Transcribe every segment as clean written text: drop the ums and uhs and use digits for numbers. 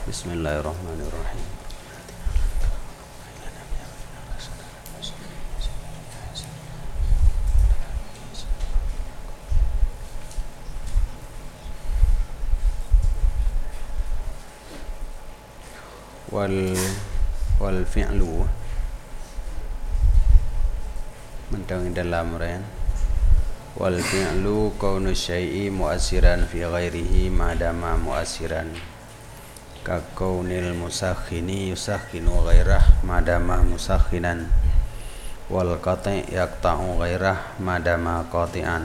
Bismillahirrahmanirrahim. Wal fi'lu mentang dalam ran wal fi'lu kaunu syai'i mu'assiran fi ghairihi madama mu'assiran ka kaunil musakhini yusakhinu ghairah madama musakhinan wal qati' yaqta'u ghairah madama qati'an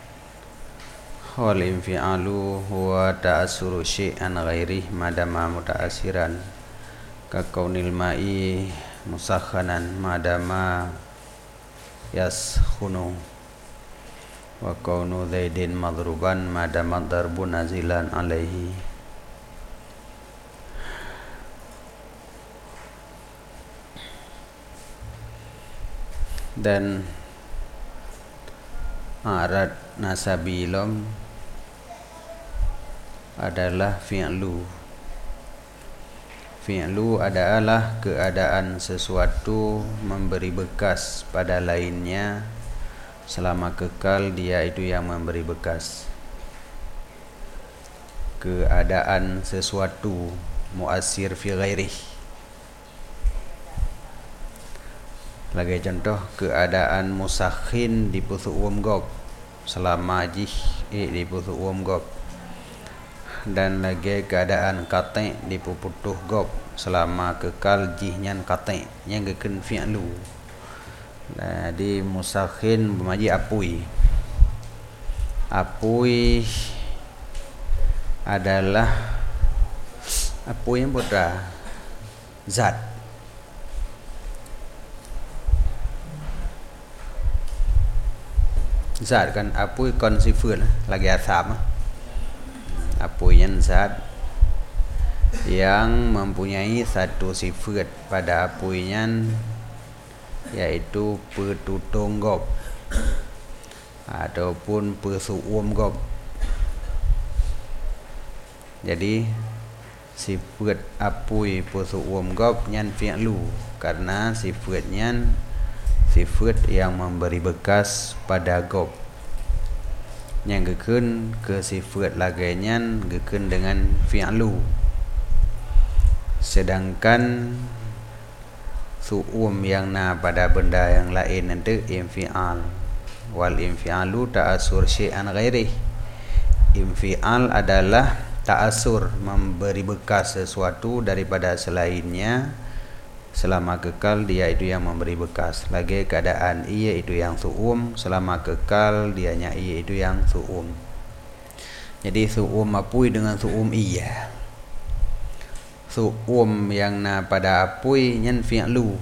wal infi'alu huwa ta'assuru syai'an ghairih madama muta'assiran ka kaunil ma'i musakhanan madama yaskhunu wa kaunu zaidin madruban madama darbu nazilan alaihi. Dan arad nasabilom adalah fi'lu. Fi'lu adalah keadaan sesuatu memberi bekas pada lainnya selama kekal dia itu yang memberi bekas. Keadaan sesuatu mu'assir fi ghairih. Lagi contoh keadaan musakhin di pusu gob selama jih di pusu gob. Dan lagi keadaan qati' di puputuh gob selama kekal jihnya qati' yang geken fi'lu. Jadi musakhin bermaji apui. Apui adalah apui yang putra zat. Zat kan apui kon sifat lagi asam. Apui yang zat yang mempunyai satu sifat pada apuinya yaitu petutung gob ataupun pesuum gob. Jadi sifat apui pesuum gob nyan fi'lu karena sifatnya sifat yang memberi bekas pada gob. Yang geken ke sifat laganya geken dengan fi'lu. Sedangkan su'um yang na pada benda yang lain nanti infial. Wal infialu ta'asur syai'an ghairih. Infial adalah ta'asur memberi bekas sesuatu daripada selainnya selama kekal dia itu yang memberi bekas. Lagi keadaan ia itu yang su'um selama kekal dianya ia itu yang su'um. Jadi su'um apui dengan su'um iya. Su'um yang na pada apui nyan fi'lu.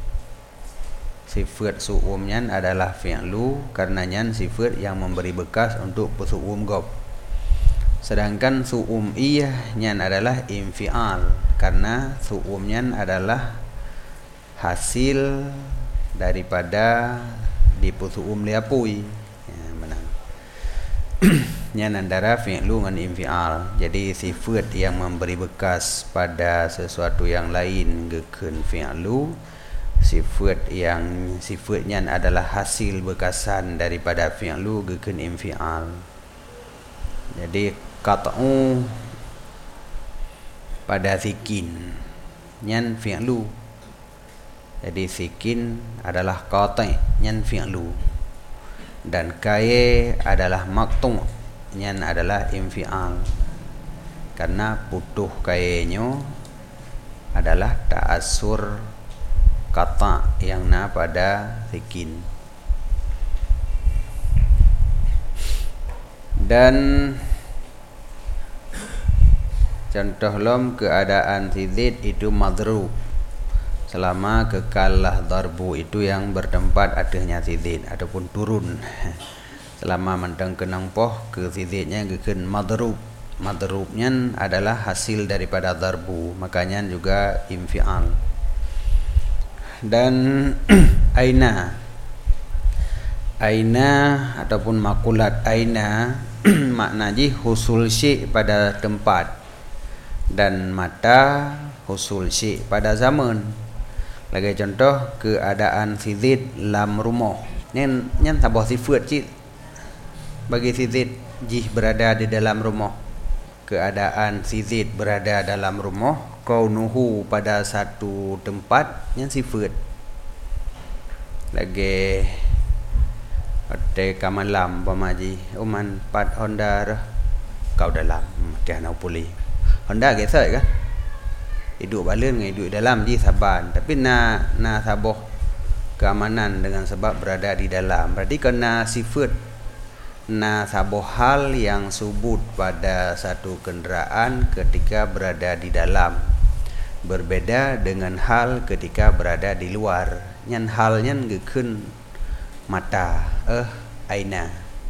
Sifat su'um nyan adalah fi'lu karena nyan sifat yang memberi bekas untuk su'um gob. Sedangkan su'um iya nyan adalah infial karena su'um nyan adalah hasil daripada dipusu'um liapui ya, menang. Nyan antara fi'lu dengan infial. Jadi sifat yang memberi bekas pada sesuatu yang lain geken fi'lu. Sifat yang sifatnya adalah hasil bekasan daripada fi'lu geken infial. Jadi qat'u pada sikin nyan fi'lu. Jadi sikin adalah qati' nyan fi'lu. Dan kaye adalah maqtu' nyan adalah infial. Karena putuh kayenyo adalah ta'asur qata' yang na pada sikin. Dan contoh lom keadaan sidid itu madrub selama kekalah darbu itu yang bertempat adanya sidid ataupun turun. Selama mentang kenang poh ke sididnya geken madrub. Madrubnya adalah hasil daripada darbu, makanya juga infial. Dan aina ataupun makulat aina maknanya husul syai' pada tempat. dan mata husul syai' pada zaman. Lagi contoh keadaan si zid dalam rumah. Nyan tabah sifat cik bagi si zid jih berada di dalam rumah. Keadaan si zid berada dalam rumah, kaunuhu pada satu tempat nyan sifat. Lagi Ate kamalam pamaji uman pat Honda kau dalam dia nak pulih Honda gesek kan hidup balen dengan hidup dalam je saban, tapi na saboh keamanan dengan sebab berada di dalam. Berarti kena sifat na saboh hal yang subut pada satu kenderaan ketika berada di dalam, berbeda dengan hal ketika berada di luar. Nyan halnya ngekun mata aina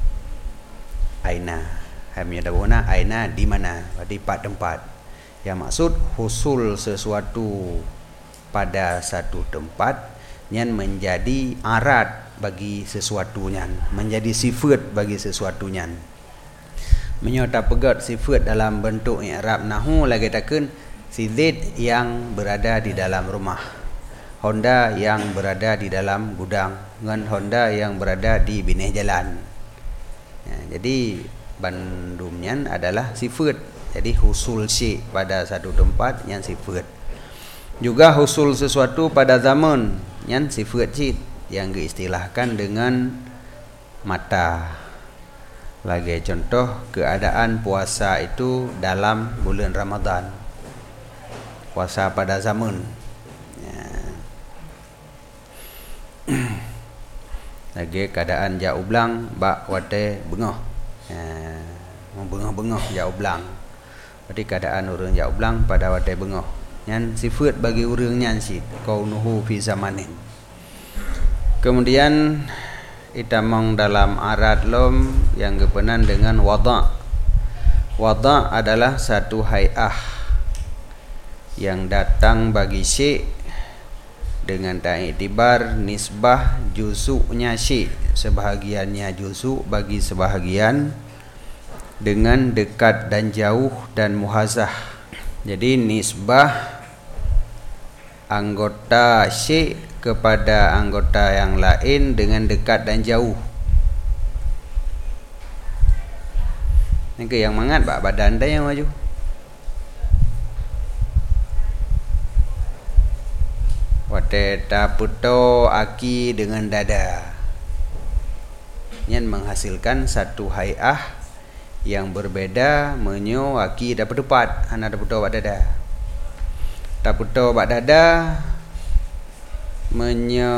hamnya dabona aina di mana, di tempat. Yang maksud husul sesuatu pada satu tempat nyan menjadi arat bagi sesuatunya, menjadi sifat bagi sesuatunya. Menyota pegat sifat dalam bentuk i'rab nahu lagi takun si zid yang berada di dalam rumah, Honda yang berada di dalam gudang, dengan Honda yang berada di binih jalan. Ya, jadi bandumnya adalah sifat. Jadi husul syai' pada satu tempat yang sifat. Juga husul sesuatu pada zaman yang sifat syai' yang diistilahkan dengan mata. Lagi contoh keadaan puasa itu dalam bulan Ramadan. Puasa pada zaman. Lagi keadaan jauh belang bak wate bengah, bengah jauh belang. Berarti keadaan orang jauh belang pada wate bengah. Yang sifat bagi orang nyan sit kaunuhu fi zamanin. Kemudian itamong dalam arat lom yang kepenan dengan wada'. Wada' adalah satu hay'ah yang datang bagi syai' dengan ta'iktibar nisbah juzuknya syai', sebahagiannya juzuk bagi sebahagian, dengan dekat dan jauh dan muhazah. Jadi nisbah anggota syai' kepada anggota yang lain dengan dekat dan jauh. Ini yang mangat bak badan dah yang maju. Wate taputo aki dengan dada, yang menghasilkan satu hay'ah yang berbeda. Menyo aki dapat tepat hana taputo bak dada. Taputo bak dada menyo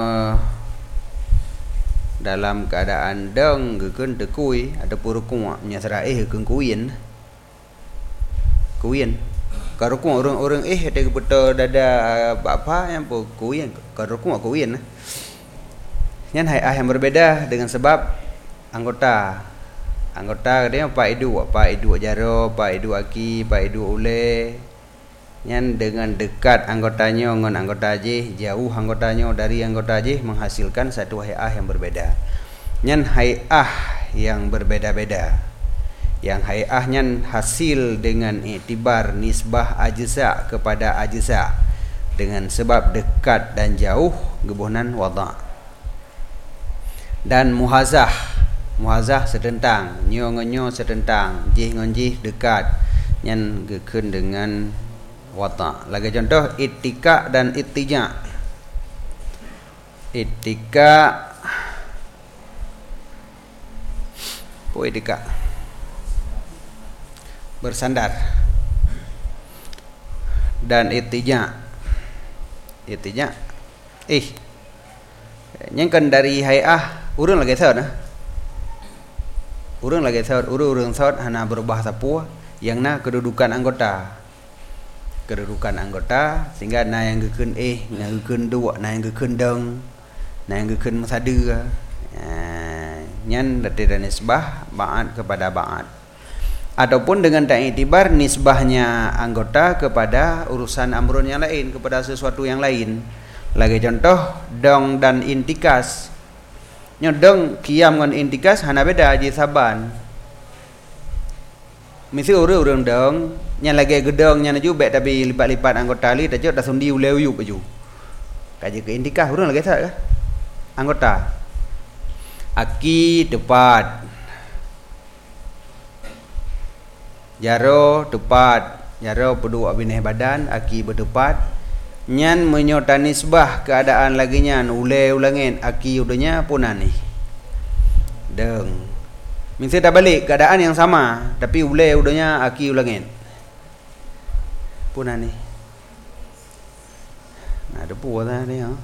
dalam keadaan deng gekun tekui ada purukung menyasrai gekun kuin karukung orang-orang ada keputar dada apa yang pun kuin karukung kuin yang hay'ah yang berbeda dengan sebab anggota dia pak idu jaro, pak idu aki, pak idu ule, yang dengan dekat anggotanya dengan anggota je, jauh anggotanya dari anggota je, menghasilkan satu hay'ah yang berbeda. Yang hay'ah yang berbeda-beda, yang hay'ahnya hasil dengan iktibar nisbah ajza kepada ajza dengan sebab dekat dan jauh, gebunan wada'. Dan muhazah sedentang, nyo ngonyo sedentang, jih ngonjih dekat, yang gekun dengan wada'. Lagi contoh ittika dan ittija. Ittika bersandar, dan ittija yang kan dari hay'ah urang lagi saud urang saud hana berubah sapua yang na kedudukan anggota sehingga na yang gekun na gekun dua, na yang gekun deng, na yang gekun masada, nyan dari nisbah ba'at kepada ba'at. Ataupun dengan ta'iktibar nisbahnya anggota kepada urusan amrun yang lain, kepada sesuatu yang lain. Lagi contoh dong dan intikas. Nyodong kiam dengan intikas hana beda aja saban. Mesti urang dong nya lagi gedeng nya naju bet tapi lipat-lipat anggota li tajud dah sundi uleu yu baju kaji ke indikah urang lagi tak anggota aki tepat jaro tepat jaro pedua bineh badan aki bertepat nyan menyota nisbah keadaan lagi nyan uleu langit aki udahnya punani deng mesti dah balik keadaan yang sama tapi uleu udahnya aki ulangin punani nah ada puas ni ha.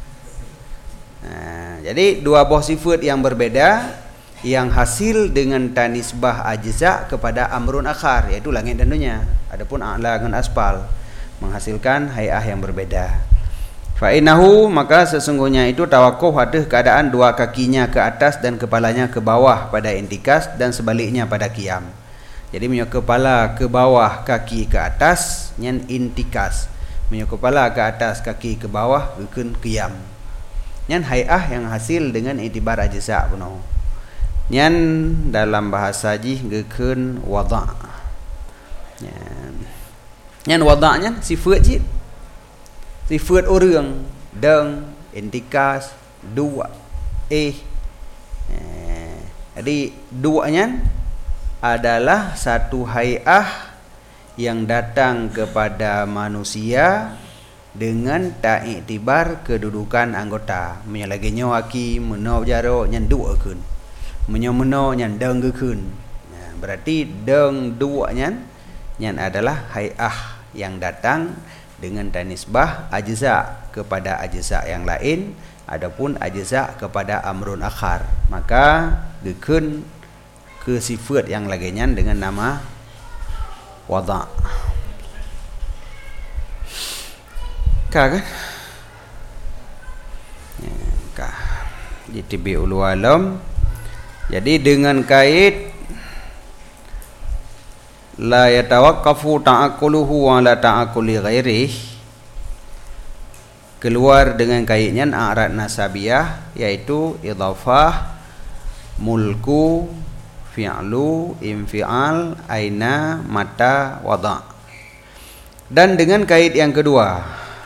Nah, jadi dua buah sifat yang berbeda yang hasil dengan tanisbah ajza kepada amrun akhar yaitu langit dan dunia. Adapun a'la dengan asfal menghasilkan hay'ah yang berbeda. Fa innahu maka sesungguhnya itu tawakuf ada keadaan dua kakinya ke atas dan kepalanya ke bawah pada intikas dan sebaliknya pada qiyam. Jadi punya kepala ke bawah, kaki ke atas, nyan intikas. Punya kepala ke atas, kaki ke bawah, gekeun qiyam. Nyan hay'ah yang hasil dengan itibar ajza puno. Nyan dalam bahasa jih gekeun wada'. Nyan wada' sifat jih. Sifat orang deng intikas dua jadi duanya adalah satu hay'ah yang datang kepada manusia dengan tak iktibar kedudukan anggota. Menyalaginya aki meno jaro nyan dua keun. Menyo nyan deng keun. Nah, berarti deng dua nyan adalah hay'ah yang datang dengan tanisbah ajza kepada ajza yang lain, adapun ajza kepada amrun akhar. Maka gekeun ke sifat yang laginya dengan nama wada'. Kan? Ya, kah. Jadi ulu alam. Jadi dengan kait la yatawaqqafu ta'aqquluhu wa la ta'aqquli ghairihi, keluar dengan kaitnya a'rad nasabiyah yaitu idhafah, mulku, fi'lu, infial, aina, mata, wada'. Dan dengan kait yang kedua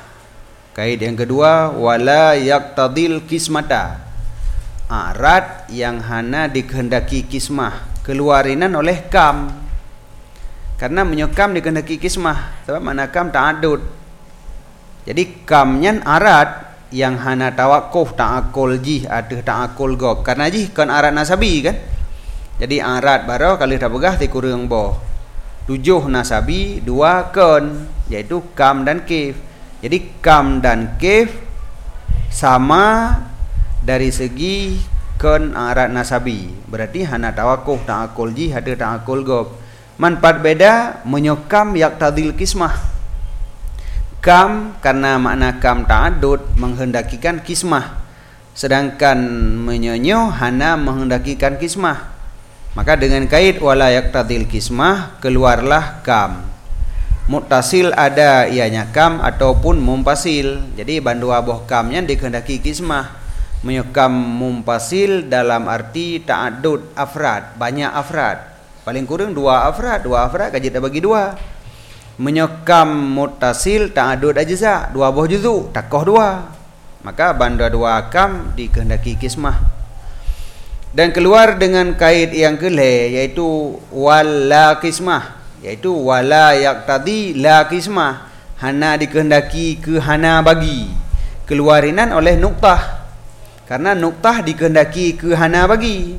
wala yaqtadil kismata, a'rad yang hana dikehendaki kismah, keluarinan oleh kam. Karena menyokam dikehendaki kismah, sebab mana kam ta'adud. Jadi kamnya a'rad yang hana tawakuf ta'akul jih atau ta'akul gob. Karena jih kan a'rad nasabi kan. Jadi a'rad baru kali tak pegah ti kurang boh. 7 nasabi, 2 kan, yaitu kam dan kif. Jadi kam dan kif sama dari segi kan a'rad nasabi. Berarti hana tawakuf ta'akul jih atau ta'akul gob. Manfaat beda menyokam yaqtadil kismah. Kam karena makna kam ta'adud menghendakikan kismah, sedangkan menyonyo hana menghendakikan kismah. Maka dengan kait wala yaqtadil kismah keluarlah kam. Muttasil ada ianya kam ataupun mumpasil. Jadi bandua boh kamnya dikehendaki kismah. Menyokam mumpasil dalam arti ta'adud afrad, banyak afrad. Paling kurang 2 afrad kaji tak bagi 2. Menyokam muttasil ta'adud ajza, 2 buah juzu, takoh 2. Maka bandar 2 kam dikehendaki kismah. Dan keluar dengan kait yang kelih yaitu wala kismah, yaitu wala yaqtadi la kismah, hana dikehendaki ke hana bagi. Keluarinan oleh nuktah. Karena nuktah dikehendaki ke hana bagi.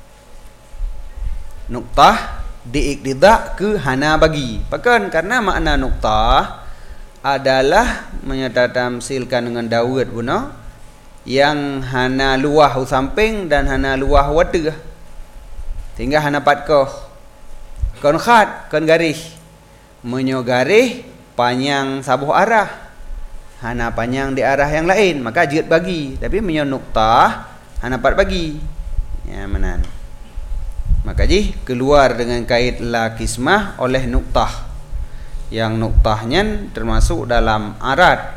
Nuktah diiktidak ke hana bagi. Bahkan karena makna nuktah adalah menyatatamsilkan dengan Daud guna yang hana luah samping dan hana luah wada. Sehingga hana patkoh. Kon khat, kon garis. Menyo garis panjang sabuh arah. Hana panjang di arah yang lain, maka jid bagi. Tapi menyo nuktah hana pat bagi. Ya menan. Maka jih keluar dengan kait la kismah oleh nuktah. Yang nuktahnya termasuk dalam arad.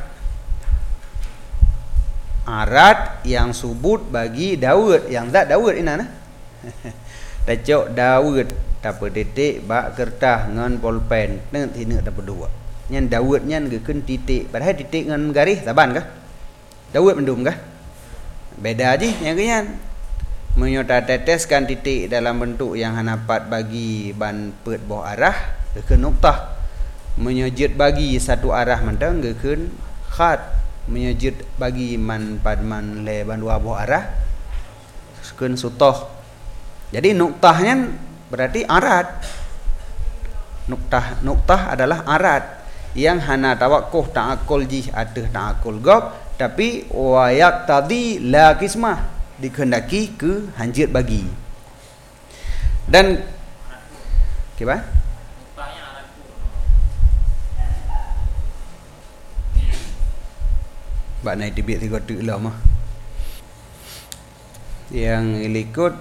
Arad yang subut bagi Daud, yang zat Daud ini nah. Tacok Daud dapat titik bak kertas ngan pulpen nang tina dapat dua. Nyan Daud nyan gekeun titik, padahal titik ngan garis saban kah? Daud mendum kah? Beda aja yang kenyan. Menyota teteskan titik dalam bentuk yang hanapat bagi ban pet boh arah gekeun nuktah. Menyejut bagi satu arah mentang gekeun khat. Menyejut bagi man padman le ban dua boh arah gekeun sutoh. Jadi nuktahnya berarti arat. Nuktah adalah arat yang hana tawakkuf ta'akul jih ateh ta'akul gob, tapi wayak tadi la kismah dikehendaki ke hanjit bagi. Dan kiba? Bak naik tibik 3 tuk lah mah. Yang ilikut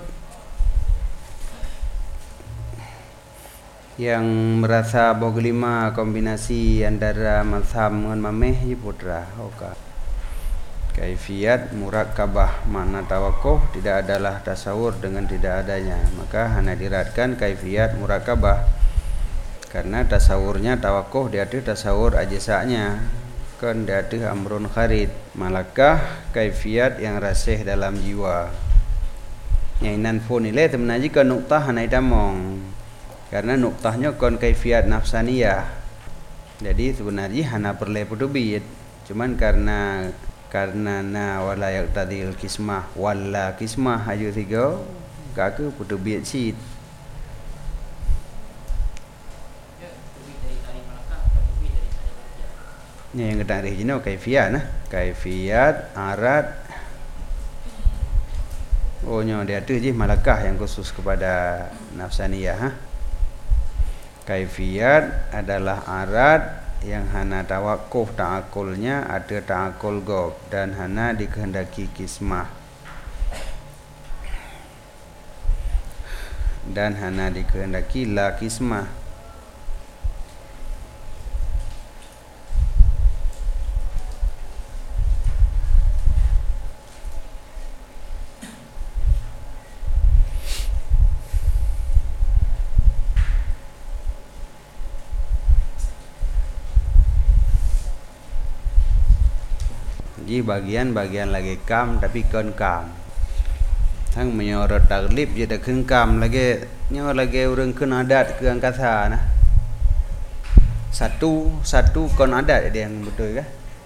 yang merasa bahwa kelima kombinasi antara mazhab dengan mameh je putra oka. Kaifiat murakabah, makna tawakkuf tidak adalah tasawur dengan tidak adanya, maka hanya diratkan kaifiat murakabah karena tasawurnya tawakkuf dia ada tasawur ajisanya kan dia ada amrun kharid, malakah kaifiat yang rasih dalam jiwa nyainan pun nilai temenaji ke nuktah hanya damong karena nuktahnya kon kaifiat nafsaniyah. Jadi sebenarnya hana perle putubit, cuman karena na wala yaqtadil kismah wala kismah aju tiga kaku putubit sit. Ni yang kita arih jino kaifiat nah, kaifiat arat. Oh nyo dia tu je malakah yang khusus kepada nafsaniyah ha. Kaifiat adalah arat yang hana tawakkuf ta'akulnya ada ta'akul gob dan hana dikehendaki kismah dan hana dikehendaki la kismah. Bagian-bagian lagi kam tapi kon kam hang menyorot taglib je dak kam lagi nyo lagi urang keun adat ke angkasa nah satu kon adat dia yang betul kah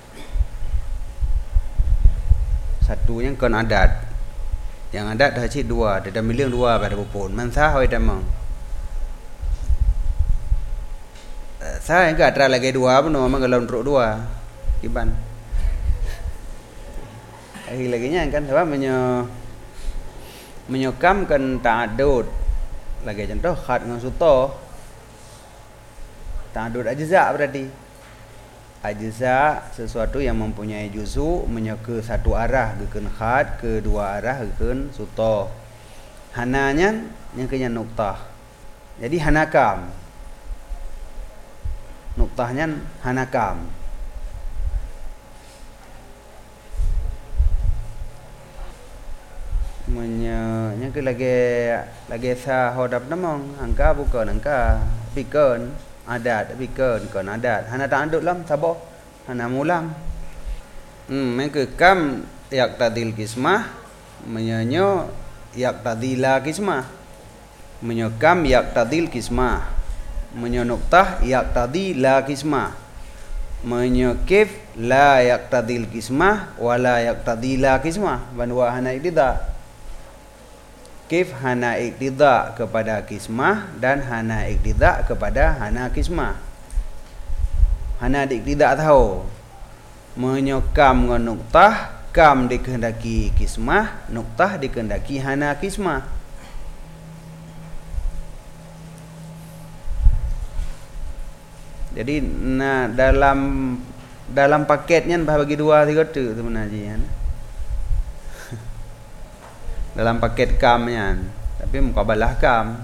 satunya kon adat yang adat dah cik dua dia dah miliang dua pada pupun man sah oi tamang saya enggak tra lagi dua pun memang kalau untuk dua kiban lagi nya kan sebab menyokamkan ta'adud lagi contoh khat dengan suto ta'adud ajza berarti ajza sesuatu yang mempunyai juzu ke satu arah gekeun khat ke dua arah gekeun suto hananya yang kenya nuktah jadi hanakam nuktahnya hanakam nya ke lagi sa hodap namong angka bukan angka pikeun adat pikeun kon adat hana ta'adud lam sabo hana mulam ke kam yaqtadil kismah menyanyo yaqtadila kismah menyokam yaqtadil kismah menyonuktah yaqtadila kismah menyokif la yaqtadil kismah wala yaqtadila kismah banwa hana iktida kif hana iktida kepada kismah dan hana iktida kepada hana kismah. Hana iktida tahu menyokam dengan nuktah kam dikehendaki kismah, nuktah dikehendaki hana kismah. Jadi nah dalam paketnya bagi dua tiga tu sebenarnya dalam paket kamnya tapi mukabalah kam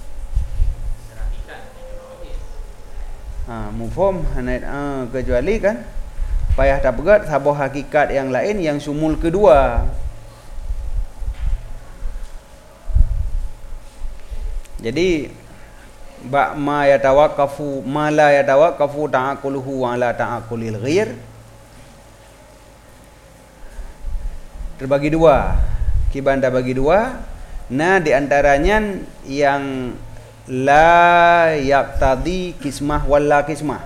mufhum kecuali kan payah tak pegat sabuh hakikat yang lain yang sumul kedua Jadi ba ma yatawaqqafu ma la yatawaqqafu ta'aquluhu ala ta'aqulil ghair terbagi dua. Kibanda bagi dua. Nah di antaranya yang la yaqtadi kismah wala kismah.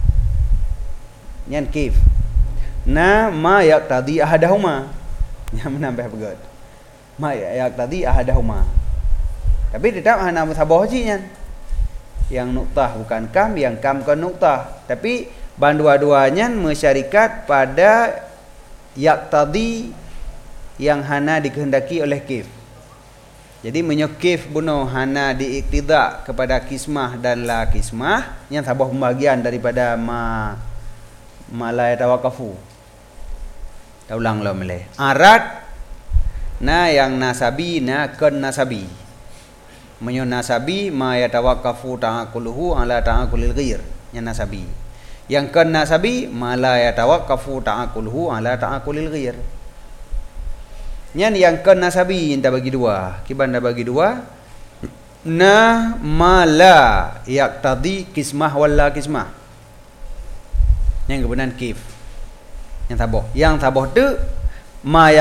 Yang kif. Nah ma yaqtadi ahadahuma. Yang menambah begitu. Ma yaqtadi ahadahuma. Tapi tetap hana musabah hajinya. Yang nuktah bukan kam, yang kam bukan nuktah. Tapi dua-duanya mensyarikat pada yaqtadi yang hana dikehendaki oleh kif. Jadi menyekif bunuh hana diiktidak kepada kismah dan la kismah yang sabah pembagian daripada ma la yatawaqqafu. Kita ulang lah meleh. Arat na yang nasabi na kun nasabi. Menyo nasabi ma yatawaqqafu ta'aquluhu ala ta'aqulil ghair. Yang nasabi. Yang kun nasabi ma la yatawaqqafu ta'aquluhu ala ta'aqulil ghair. Yang kun nasabi kita bagi dua. Kibanda bagi dua. Na ma la yaqtadi kismah wala kismah. Yang kebenaran kif. Yang tabah tu ma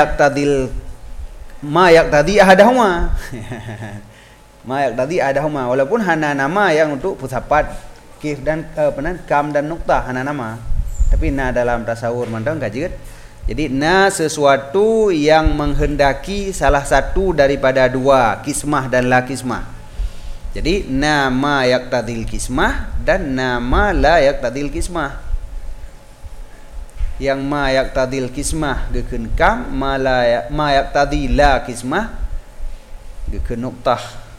yaqtadi ahadahuma. Ma yaqtadi ahadahuma, walaupun hana nama yang untuk pusapat kif dan kam dan nuktah hana nama. Tapi na dalam tasawur mandang kajian. Jadi na sesuatu yang menghendaki salah satu daripada dua, kismah dan la kismah. Jadi nama yaqtadil kismah dan nama la yaqtadil kismah. Yang ma yaqtadil kismah gekeun kam, ma yaqtadi la kismah gekeun nuktah.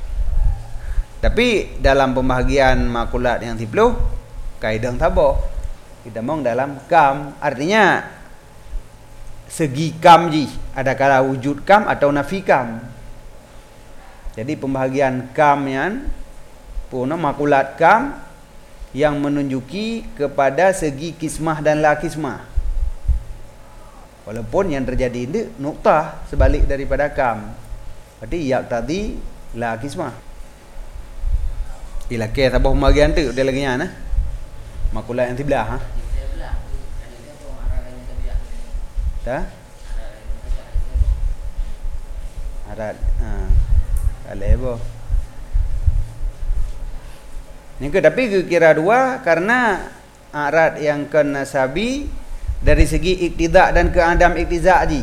Tapi dalam pembahagian makulat yang 10 kaidah tabah kita mong dalam kam, artinya segi kam ji, adakala wujud kam atau nafi kam. Jadi pembahagian kam yang puno makulat kam yang menunjuki kepada segi kismah dan la kismah. Walaupun yang terjadi ini nuktah sebalik daripada kam. Berarti yaqtadi la kismah. Ilakeh sabah pembagian tu dia lagi nya makulat yang sebelah dah arat alebo ni ke tapi kira dua karena arat yang kenasabi dari segi iktidak dan keadam iktizak ji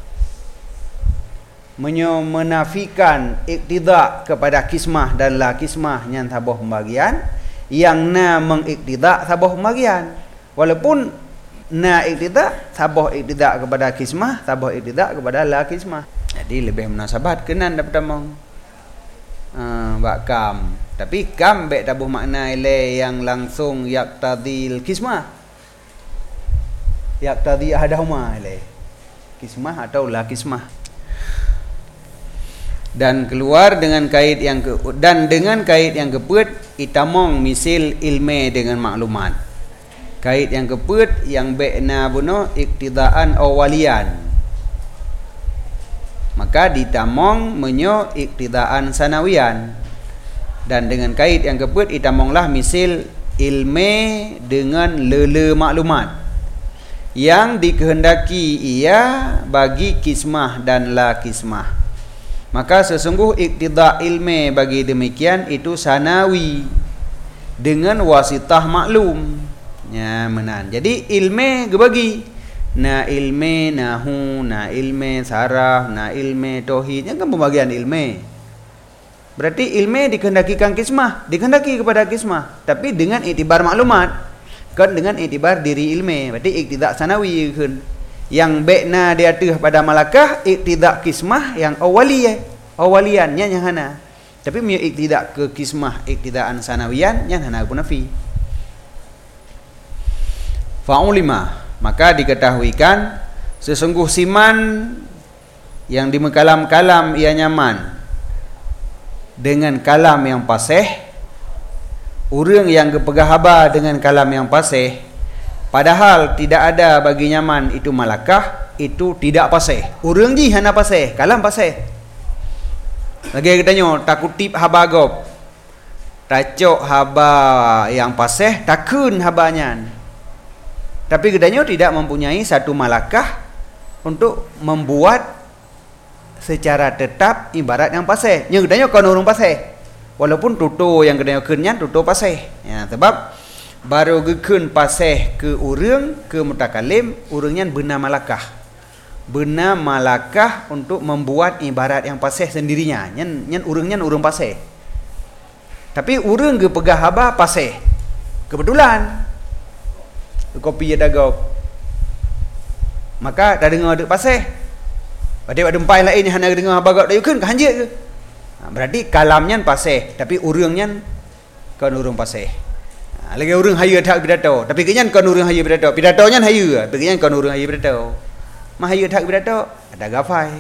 menafikan iktidak kepada kismah dan la kismah yang sabah pembagian, yang na mengiktidak sabah pembagian. Walaupun na iktidak sabah iktidak kepada kismah, sabah iktidak kepada la kismah. Jadi lebih munasabat kenan dapat mong kam. Tapi kam baik tabuh makna ile yang langsung yaqtadil kismah. Yaqtadi ahadahuma ile. Kismah atau la kismah. Dan keluar dengan kait yang dengan kait yang keput itamong misil ilme dengan maklumat. Kait yang keput yang baikna buno iktidaan awalian. Maka ditamong menyo iktidaan sanawian. Dan dengan kait yang keput itamonglah misil ilme dengan lele maklumat. Yang dikehendaki ia bagi kismah dan la kismah. Maka sesungguh iktida ilme bagi demikian itu sanawi dengan wasitah maklum. Ya menan. Jadi ilme gebagi. Na ilme nahu, na ilme saraf, na ilme tauhid. Yang kan pembagian ilme. Berarti ilme dikehendakikan kismah, dikehendaki kepada kismah, tapi dengan iktibar maklumat. Kan dengan iktibar diri ilme. Berarti iktida sanawi kan. Yang baikna dia tuh pada malakah iktidak kismah yang awaliannya yang hana. Tapi punya iktidak ke kismah iktidaan sanawian yang hana pun nafi. Fa'ulima, maka diketahuikan sesungguh siman yang di kalam-kalam ia nyaman dengan kalam yang pasih, urang yang kepegah haba dengan kalam yang pasih. Padahal tidak ada bagi nyaman itu malakah, itu tidak pasih. Urang ji hana pasih, kalam pasih. Lagi katanya takutip haba gop. Tacok haba yang pasih takun habanya. Tapi katanya tidak mempunyai satu malakah untuk membuat secara tetap ibarat yang pasih. Yang katanya kan urung pasih. Walaupun tutur yang katanya kenyan tutur pasih. Ya, sebab baru gekun pasih ke urang ke mutakalim, urangnya benar malakah. Benar malakah untuk membuat ibarat yang pasih sendirinya. Nyan urangnya urang pasih. Tapi urang ge pegah haba pasih. Kebetulan kopi ada gop. Maka dah dengar deuk pasih. Ada empai lain yang hana dengar haba gop dah yukun hanjit ke. Berarti kalamnya pasih, tapi urangnya kan urang pasih. Lagi urang hayu tak pidato, tapi kenyan kan urang hayu pidato. Pidatonya hayu, tapi kenyan kan urang hayu pidato. Mah hayu tak pidato, ada gafai.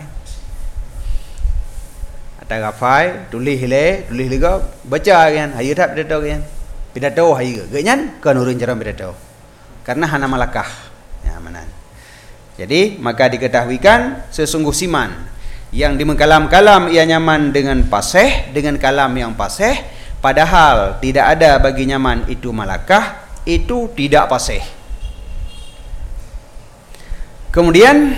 Ada gafai, tulis lega, baca kan, hayu tak pidato kan. Pidato hayu, kenyan kan urang jarang pidato. Karena hana malakah. Ya, mana. Jadi, maka diketahuikan sesungguh siman yang di kalam-kalam ia nyaman dengan pasih, dengan kalam yang pasih, padahal tidak ada bagi nyaman itu malakah, itu tidak pasih. Kemudian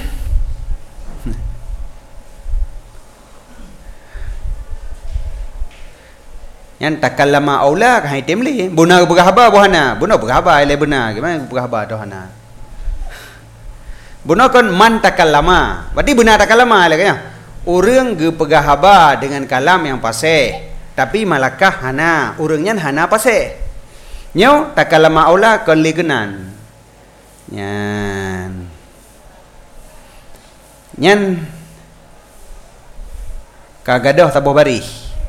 yang takallama aula hai temli buna berhaba buhana buna berhaba ile benar gimana berhaba dohana buna kan man takallama berarti benar takallama ile kayaknya urang ge pegahaba dengan kalam yang pasih tapi malakah hana urangnya hana pasih nyo takallama aula kan ligenan nyan kagadoh tabuh barih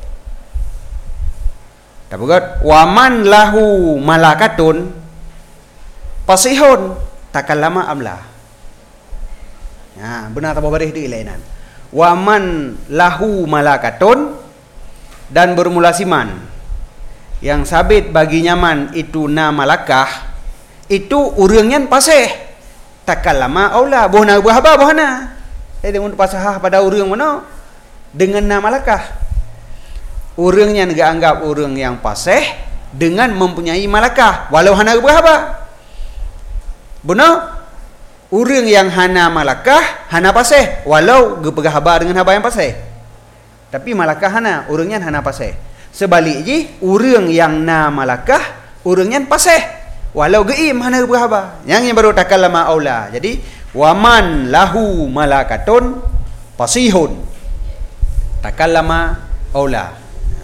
tabugat waman lahu malakatun pasihun takallama amla. Ya, benar tabuh barih di ilainan. Waman lahu malakatun dan bermula siman yang sabit bagi nyaman itu na malakah itu urangnya pasih takallama aula bohna berhaba bohna dengan pasahah pada urang mana dengan na malakah. Urangnya enggak anggap urang yang pasih dengan mempunyai malakah walau hana berhaba. Benar? Urang yang hana malakah hana pasih walau gepegah haba dengan haba yang pasih. Tapi malakah hana, urangnya hana pasih. Sebaliknya urang yang na malakah urangnya pasih walau geim hana gepegah haba. Yang baru takallama aula. Jadi waman lahu malakatun pasihun takallama aula.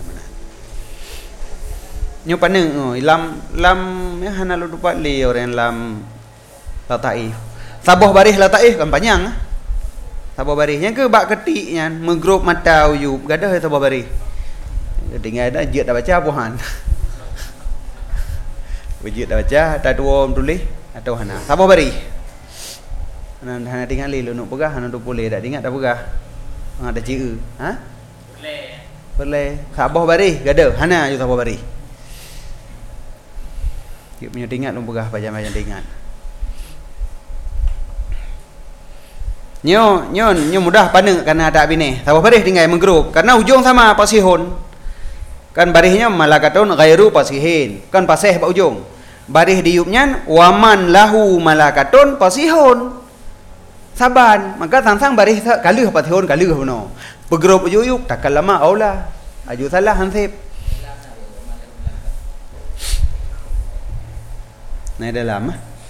Nyo paneng lam yang hana lu dapat li orang lam lataif. Sabuh barih lataif kan panjang. Sabuh barih yang ke bak ketiknya menggrup mata uyub gadah sabuh barih. Tinggal dah jeut dah baca buhan. Jeut dah baca tak dua tulis atau hana. Sabuh barih. Hana tinggal li lu nak pegah hana tu boleh dak ingat dah pegah. Ada ciu. Ha? Boleh. Sabuh barih gadah hana ju sabuh barih. Dia punya ingat lu pegah macam-macam ingat. Nyo mudah pandang karena ada bini. Sabuh barih tinggal menggrup karena ujung sama pasihun. Kan barihnya malakatun ghairu pasihin. Kan pasih ba ujung. Barih diupnya waman lahu malakatun pasihun. Saban, maka sang barih kaluh pasihun kaluh no. Begrup ujung takallama aula. Aju salah hansip. Nah dalam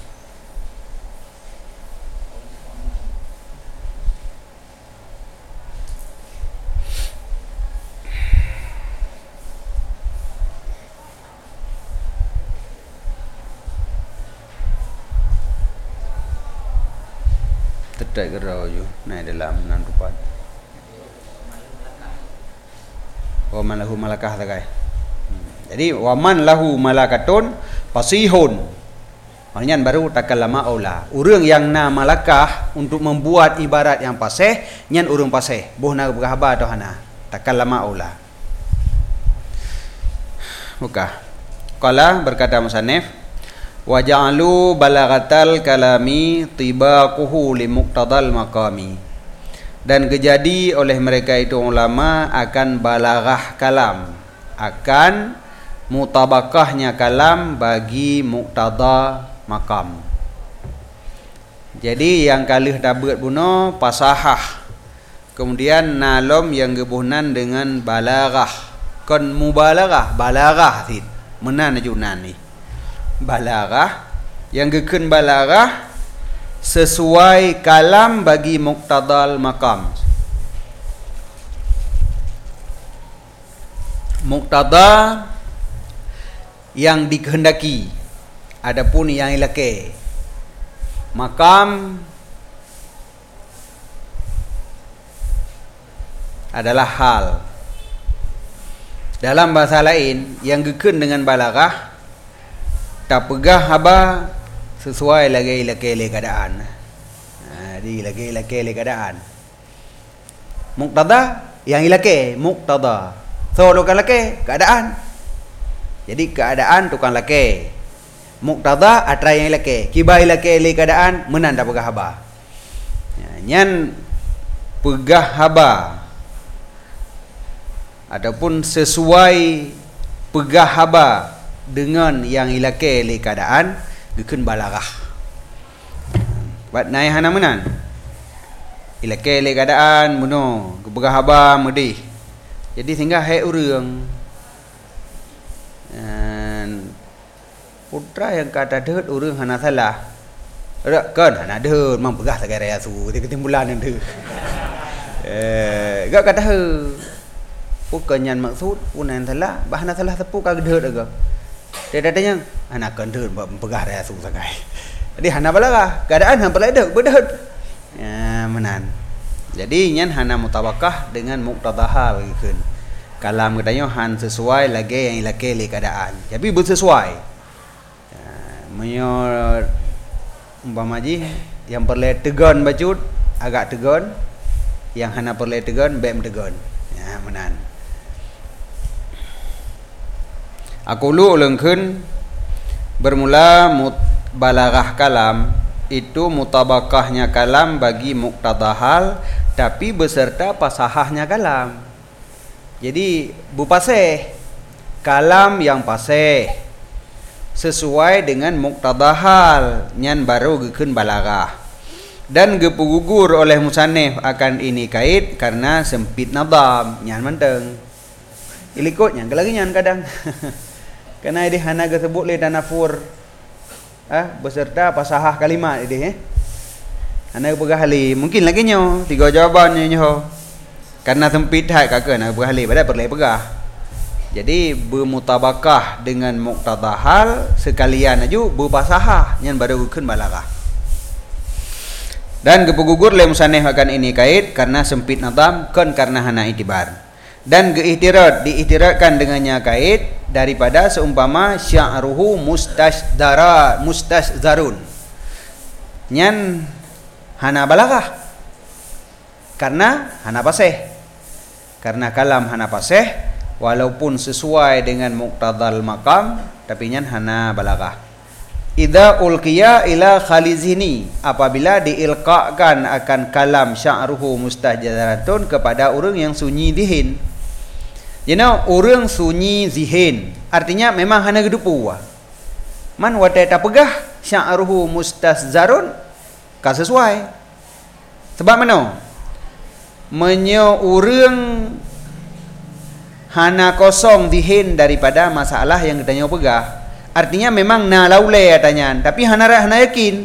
tetek gerau ju naik dalam nan rupat waman lahu malakah takai. Jadi waman lahu malakatun pasihun maknanya baru takallama aula. Urang yang na malakah untuk membuat ibarat yang pasih nyan urang pasih boh na berhaba atau hana takallama aula. Buka qala berkata musannif wa ja'alu balagatal kalami tibaquhu li muqtadal maqami dan kejadi oleh mereka itu ulama akan balaghah kalam, akan mutabakahnya kalam bagi muqtada maqam. Jadi yang kalih dapat buno pasahah, kemudian nalom yang gebuhnan dengan balaghah, kon mubalaghah, balaghah tit menan ajunan ni balaghah yang gekeun balaghah sesuai kalam bagi muqtadal maqam. Muqtada yang dikehendaki, adapun yang ilake. Maqam adalah hal. Dalam bahasa lain yang gekeun dengan balaghah tak pegah haba sesuai lagi le keadaan. Di lagi le keadaan. Muqtada yang ilake, muqtada. So tukang lake keadaan. Jadi keadaan tukang lake. Muqtada atra yang ilake. Kibai lake le keadaan menan tak pegah haba. Nyan pegah haba ataupun sesuai pegah haba dengan yang ilake le keadaan gekeun balaghah. Bat naik hana menan. Ilake le keadaan muno pegah haba medih. Jadi sehingga hai urang putra yang kata deut urang hana salah. Rak kan hana deut mang pegah sagai raya su ketimbulan yang deut. Gak kata he. Bukannya maksud punan salah, bahana salah tepu kag deut agak. Dia datanya hana kan deut pegah raya su sagai. Jadi hana balaghah, keadaan hang pelai deut bedeut. Menan. Jadi nyan hana mutabakah dengan muqtadaha begikeun. Kalam katanya han sesuai lagi yang ilake le keadaan. Tapi bersesuai. Menyo umpama ji yang perle tegon bacut agak tegon, yang hana perle tegon bem tegon. Menan. Aku lu ulungkeun bermula balaghah kalam itu mutabakahnya kalam bagi muqtadahal tapi beserta pasahahnya kalam. Jadi bupaseh kalam yang paseh sesuai dengan muqtadahal nyan baru gekeun balaghah. Dan gepugugur oleh musannif akan ini kait karena sempit nadam nyan menteng. Ilikut nyan kelagi nyan kadang. Karena ini hana gesebut le danafur beserta pasahah kalimat ini Hana bergahli mungkin lagi nyo tiga jawaban nyo karena sempit hai kakak nak bergahli pada perlu pegah. Jadi bermutabakah dengan muqtadahal sekalian aju berpasahah yang baru keun balaghah. Dan kepegugur le musannif akan ini kait karena sempit nadam kan karena hana itibar. Dan keihtirat diihtiratkan dengannya kait daripada seumpama sya'ruhu mustasdarun. Nyan hana balaghah karena hana paseh. Karena kalam hana paseh walaupun sesuai dengan muqtadal maqam tapi nyan hana balaghah. Idza ulqiya ila khalizini, apabila diilqakan akan kalam sya'ruhu mustajadaratun kepada orang yang sunyi zihin. Orang sunyi zihin artinya memang hana gedupu. Man wata ta pegah sya'ruhu mustazarun ka sesuai. Sebab mana? Menyo urang hana kosong zihin daripada masalah yang ditanya pegah. Artinya memang na laule katanya, tapi hana yakin.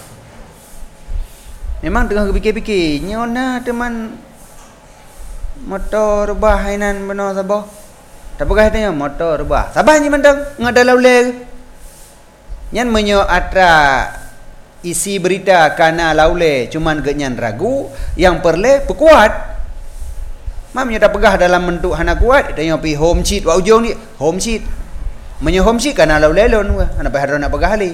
Memang tengah fikir-fikir, nyona teman motor rubah hainan beno sabah. Tak pegah tanya motor rubah. Sabah ni mandang ngada laule. Nyan menyo atra isi berita kana laule cuman genyan ragu yang perle pekuat. Mamnya tak pegah dalam bentuk hana kuat, tanya pi home sheet wa ujung ni, home sheet. Menyo home sheet kana laule lon wa, hana pahar nak pegah ali.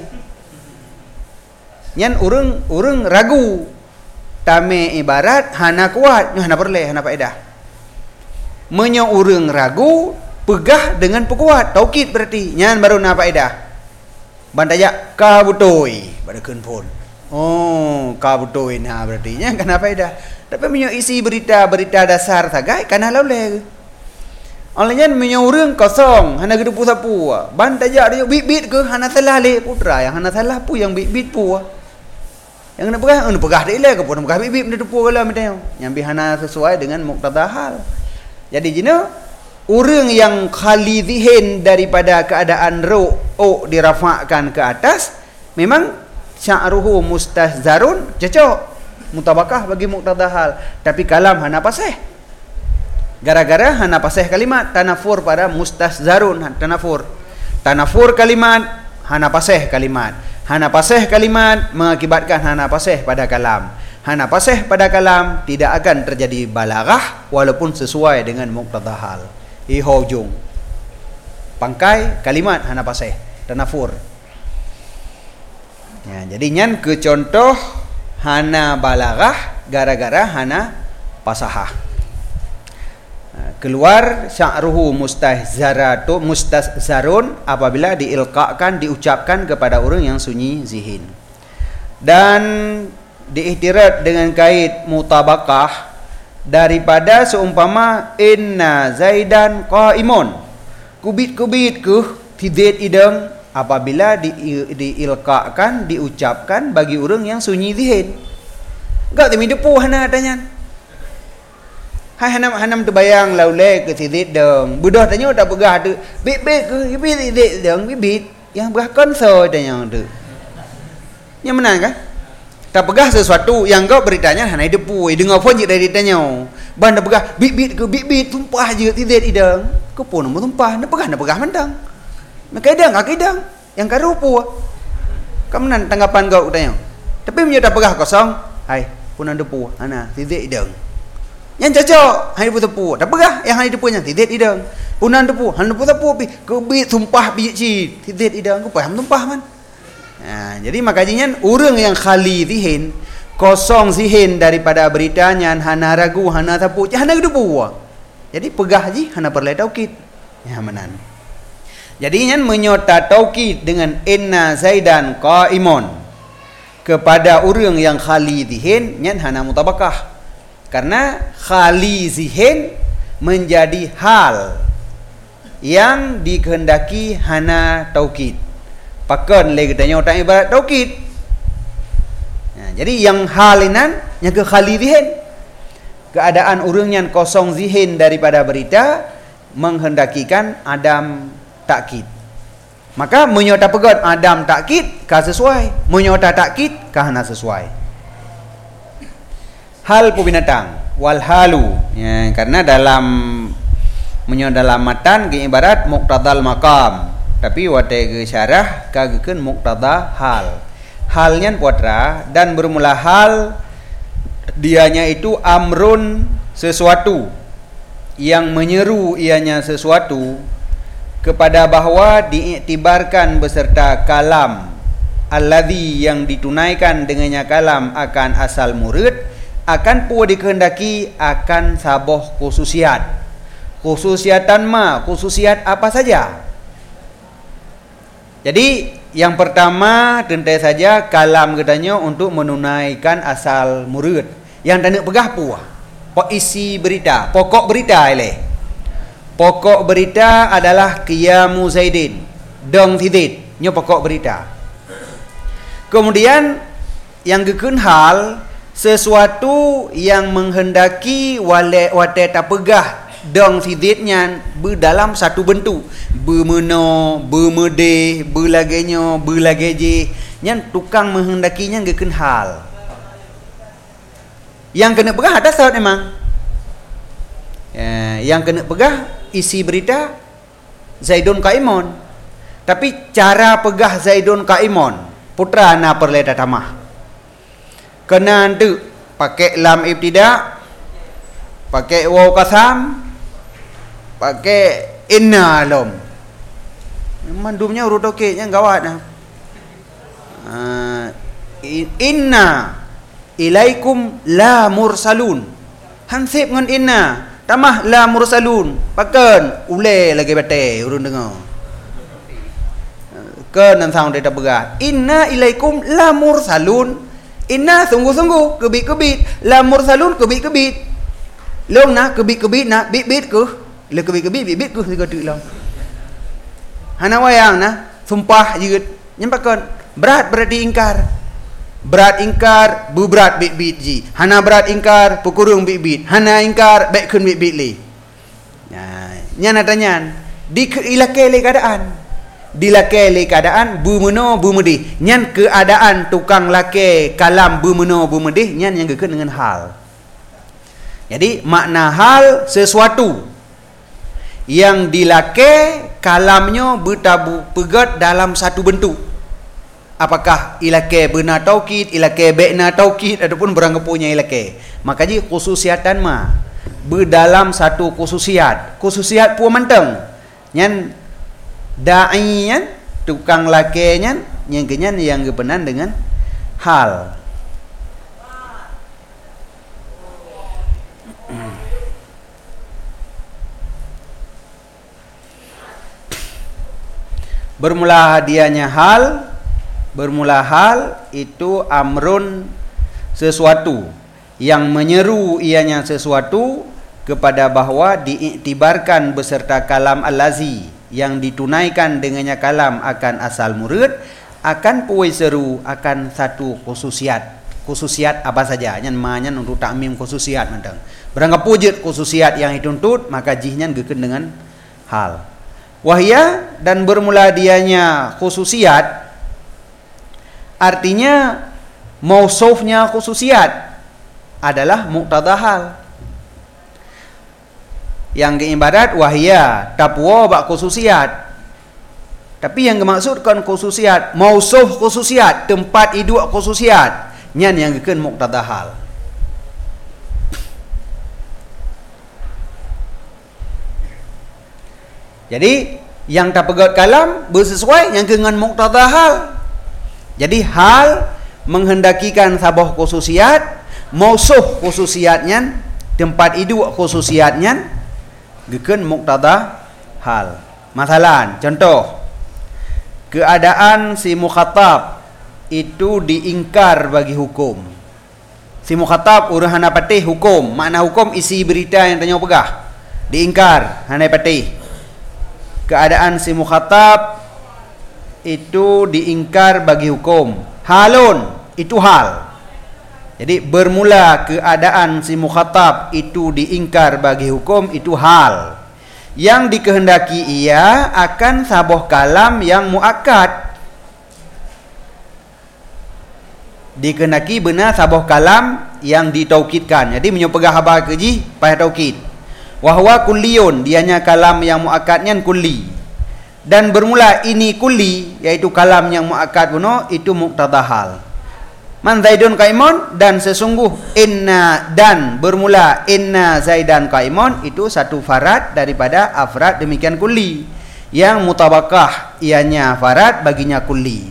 Nyan urang ragu. Tame ibarat hana kuat, hana perle, hana faedah. Menyo urang ragu pegah dengan pekuat, taukid berarti nyan baru na faedah. Bandaya ka butoi pada keun pun. Oh, ka butoi nah berarti nya kana faedah. Tapi punya isi berita dasar sagai kana laule. Olehnya punya urang kosong, hana gedu sapu. Ban tajak dia bit ke hana salah le putra yang hana salah pu yang bit pu. Yang nak pegah dia le ke pun pegah bit dia pu bala metau. Yang hana sesuai dengan muqtada hal. Jadi jina urang yang khali zihin daripada keadaan ru'u dirafa'kan ke atas memang sya'ruhu mustahzarun cocok mutabakah bagi muqtada hal. Tapi kalam hana pasih. Gara-gara hana pasih kalimat tanafur pada mustahzarun tanafur kalimat hana pasih kalimat. Hana pasih kalimat mengakibatkan hana pasih pada kalam. Hana pasih pada kalam tidak akan terjadi balaghah walaupun sesuai dengan muqtada hal. Ihojung pangkai kalimat hana pasih tanafur. Ya, jadi nyan ke contoh hana balaghah gara-gara hana pasahah. Keluar sya'ruhu mustahzarun apabila diilqakan diucapkan kepada orang yang sunyi zihin. Dan diihtirat dengan kait mutabakah daripada seumpama inna zaidan qaimun. Kubit-kubit ke tidit idang apabila diilqakan diucapkan bagi orang yang sunyi zihin. Gak temi depu hana tanya. Hai hanam terbayang laule ke tidit dong. Budah tanya tak pegah tu. Bit ke tidit dong bibit yang pegah konso tanya tu. Yang menang kan? Tak pegah sesuatu yang kau beritanya hana depu dengar pun je dari tanya. Ban dah pegah bit ke bit tumpah je tidit idang. Ke pun mau tumpah nak pegah mentang. Maka idang yang karupu. Kamu nan tanggapan kau tanya. Tapi punya tak pegah kosong. Hai pun ada depu hana tidit idang. Yang cocok hari tepu tak pegah yang hari tepunya tidit idang punan tepu han tepu kebit sumpah biji tidit idang ku paham tumpah man. Jadi makanya orang yang khali zihin kosong zihin daripada beritanya hana ragu hana tepu hana depu. Jadi pegah ji hana perlu taukid ya manan. Jadi nyan menyota taukid dengan inna zaidan qaimun kepada orang yang khali zihin nyan hana mutabakah. Karena khali zihin menjadi hal yang dikehendaki hana taukid. Pakan lagi tanya tak ibarat taukid. Jadi yang hal inan yang ke khali zihin. Keadaan orang yang kosong zihin daripada berita menghendakikan adam takkid. Maka menyota pegat adam takkid kah sesuai, menyota takkid kah hana sesuai. Hal pu binatang wal halu ya, karena dalam matan ke ibarat muqtadal maqam tapi wate ke syarah kagekeun muqtada hal halnya putra dan bermula hal dianya itu amrun sesuatu yang menyeru ianya sesuatu kepada bahwa diiktibarkan beserta kalam alladhi yang ditunaikan dengannya kalam akan asal murid akan pun dikehendaki akan saboh khususiat. Khususiatan khususiat apa saja? Jadi yang pertama tentu saja kalam katanya untuk menunaikan asal murid. Yang tak nak pegah pun isi berita, pokok berita ile. Pokok berita adalah qiyamu zaidin, dong tidit, nyo pokok berita. Kemudian yang gekeun hal sesuatu yang menghendaki wate tak pegah dong siditnya dalam satu bentuk bermeno bermede berlagenya berlageje yang tukang menghendakinya gekeun hal yang kena pegah ada saat memang yang kena pegah isi berita Zaidun Qaimun tapi cara pegah Zaidun Qaimun putra na perleda tamah kena tu pakai lam ibtida, pakai waw kasam, pakai inna lam. Mandumnya urut okeynya gawat nah. Inna ilaikum la mursalun. Hansip ngan inna, tamah la mursalun. Pakan ule lagi bate urun dengar. Ke nan sang dia tak berat. Inna ilaikum la mursalun. Inna sungguh-sungguh kebit-kebit, la mursalun kebit-kebit. Long na kebit-kebit na bit-bit ke? Le kebit-kebit bit-bit ke segala long. Hana wayang na sumpah jeut. Nyampakan berat berarti ingkar. Berat ingkar berat bit-bit ji. Hana berat ingkar pukurung bit-bit. Hana ingkar baik kun bit-bit le. Nya natanyan di ilake le keadaan. Dilake le keadaan bumeno bumedih. Nyan keadaan tukang lake kalam bumeno bumedih nyan yang gekeun dengan hal. Jadi makna hal sesuatu yang dilake kalamnya bertabu pegat dalam satu bentuk. Apakah ilake benar taukid, ilake be'na taukid ataupun beranggapunya ilake. Makanya khususiatan mah berdalam satu khususiat. Khususiat puan menteng. Nyan da'i nyan tukang lake nyan yang kenyan yang kepenan dengan hal. Bermula hadiahnya hal. Bermula hal itu amrun sesuatu yang menyeru ianya sesuatu kepada bahwa diiktibarkan beserta kalam al-lazi yang ditunaikan dengannya kalam akan asal murid akan puai seru akan satu khususiat. Khususiat apa saja? Nyan manyan untuk takmim khususiat mentang. Beranggap wujud khususiat yang dituntut maka jihnya gekeun dengan hal. Wahya dan bermula dianya khususiat artinya mausufnya khususiat adalah muqtada hal. Yang keibarat wahya tapwa bak khususiat. Tapi yang dimaksudkan khususiat mausuf khususiat tempat hidup khususiat nyan yang gekeun muqtada hal. Jadi yang tak pegat kalam bersesuai yang dengan muqtada hal. Jadi hal menghendakikan sabah khususiat, mausuf khususiatnya, tempat hidup khususiatnya gekeun muqtada hal. Masalan, contoh keadaan si mukhatab itu diingkar bagi hukum. Si mukhatab urang hana patih hukum, makna hukum isi berita yang tanya pegah. Diingkar hana patih. Keadaan si mukhatab itu diingkar bagi hukum. Halun itu hal. Jadi bermula keadaan si mukhatab itu diingkar bagi hukum itu hal. Yang dikehendaki ia akan sabah kalam yang muakkad. Dikehendaki benar sabah kalam yang ditaukidkan. Jadi menyepegah habar keji payah taukid. Wahwa kulliyun dianya kalam yang muakkadnya kulli. Dan bermula ini kulli yaitu kalam yang muakkad puno itu muqtada hal. Man zaidun qaimun dan sesungguh inna dan bermula inna zaidan qaimun itu satu farad daripada afrad demikian kulli yang mutabakah ianya farad baginya kulli.